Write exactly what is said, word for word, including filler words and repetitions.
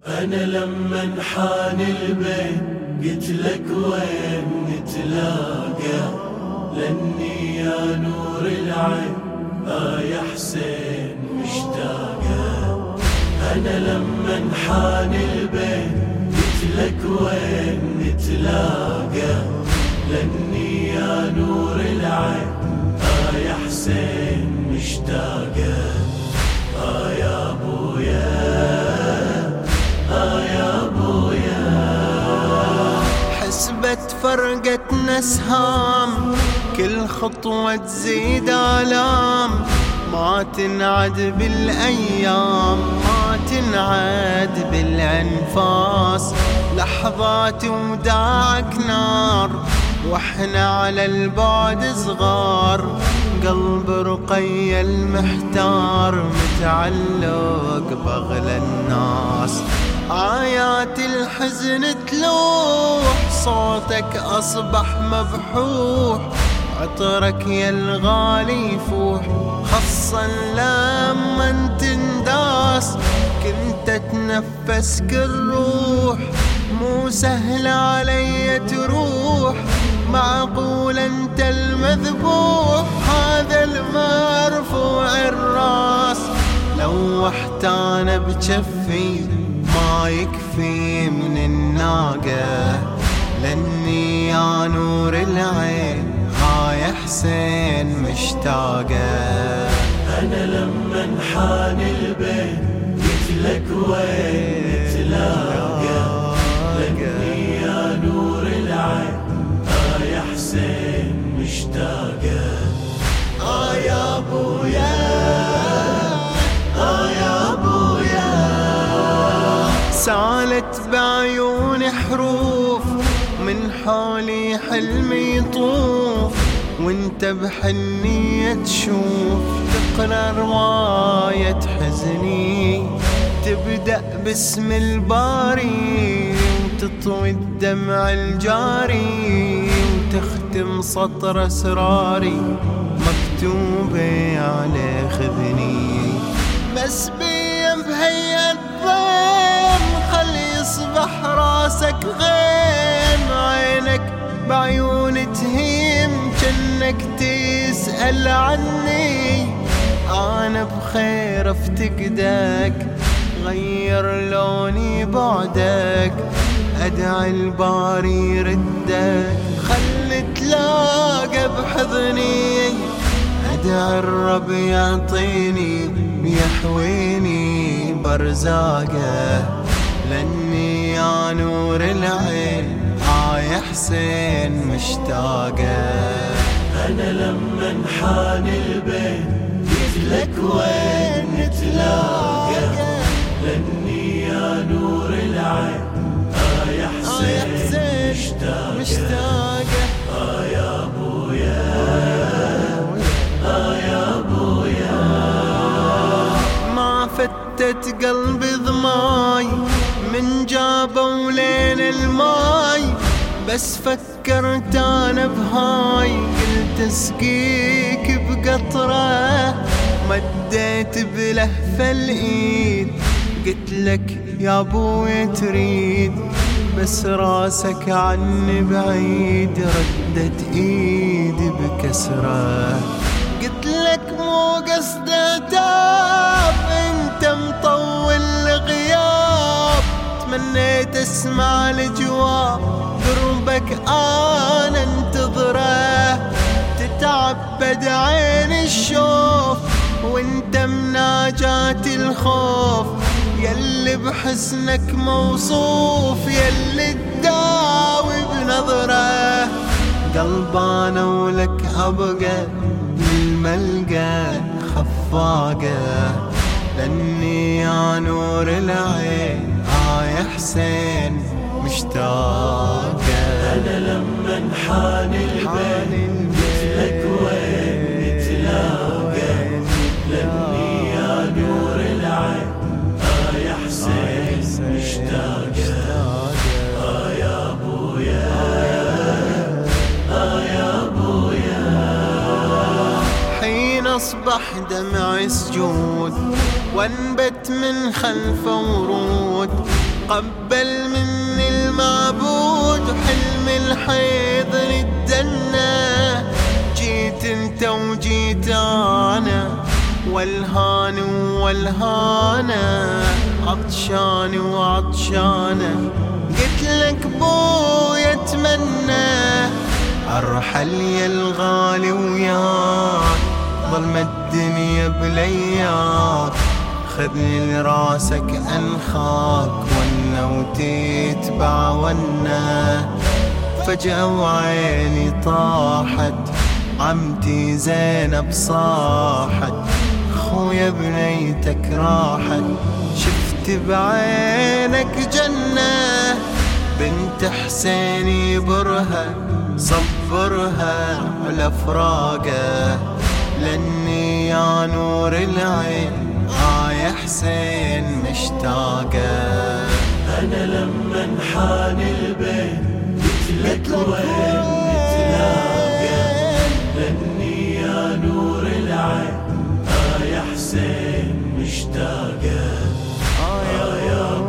أنا لما انحان البين قلت لك وين نتلاقى، لأني يا نور العين آه يا حسين مشتاقة. أنا لما انحان البين قلت لك وين نتلاقى، لأني يا نور العين آه يا حسين مشتاقة. آه يا أبويا آه يا أبويا. حسبت فرقتنا سهام، كل خطوة تزيد آلام، ما تنعد بالأيام ما تنعد بالأنفاس. لحظات وداعك نار واحنا على البعد صغار، قلب رقي المحتار متعلق بأغلى الناس. آيات الحزن تلوح، صوتك أصبح مبحوح، عطرك يا الغالي يفوح، خصا لما تنداس كنت اتنفس كل روح. مو سهل علي تروح، معقول انت المذبوح، هذا المرفوع الراس. لوحت انا بجفي ما يكفي من الناقة، لاني يا نور العين ها يا حسين مشتاقة. أنا لما انحان البين قلت لك وين نتلاقى، لأني يا نور العين آه يا حسين مشتاقة. آه يا أبويا آه يا أبويا. سالت بعيوني حروف، من حولي حلمي يطوف، وانت بحنية تشوف تقرأ رواية حزني، تبدأ باسم الباري وتطوي الدمع الجاري، وتختم سطر أسراري مكتوبة على خذني. بس بيم بهي الضيم خلي يصبح راسك غيم، عينك بعيون تهيم جنك تسأل عني. أنا بخير افتقدك غير لوني بعدك، أدعي الباري يردك خلي تلاقى بحضني، أدعي الرب يعطيني يحويني برزاقه، لأني يا نور العين آه يا حسين مشتاقة. أنا لما انحان البين قلت لك وين نتلاقى، لأني يا نور العين آه يا حسين مشتاقة. آه يا أبويا آه يا أبويا. ما فتت قلبي ضماي من جابوا لين الماي، بس فكرت انا بهاي قلت اسقيك بقطرة، مديت بلهفة الايد قلت لك يا ابوي تريد، بس راسك عني بعيد ردت ايدي بكسرة. قلت لك مو قصد عتاب انت مطول غياب، تمنيت اسمع الجواب قربك انا انتظره، تتعبد عين الشوف وانت مناجات الخوف، يلي بحسنك موصوف يلي تداوي بنظره. قلبانا ولك ابقى الملقى خفاقة، لأني يا نور العين آه يا حسين مشتاقة. أنا لما انحان البين قلت لك وين نتلاقى، لأني يا نور العين آه يا حسين مشتاقة. آه يا أبويا آه يا أبويا. حين أصبح دمعي سجود وانبت من خلفه ورود، قبل مني المعبود وحلم الحيض ردنا، جيت انت وجيت انا والهان والهانا، عطشان وعطشانة قلت لك بويا اتمنى ارحل يا الغالي وياك، ظلمة الدنيا بلياك، خذني لراسك انخاك ونا وتتبع ونا. فجأة وعيني طاحت عمتي زينب صاحت، خويا بنيتك راحت، شفت بعينك جنة، بنت حسين يبرها صبرها على فراقه، لاني يا نور العين آه يا حسين مشتاقه. أنا لما انحان البين قلت لك وين نتلاقى، لاني يا نور العين آه يا حسين مشتاقه. آه يا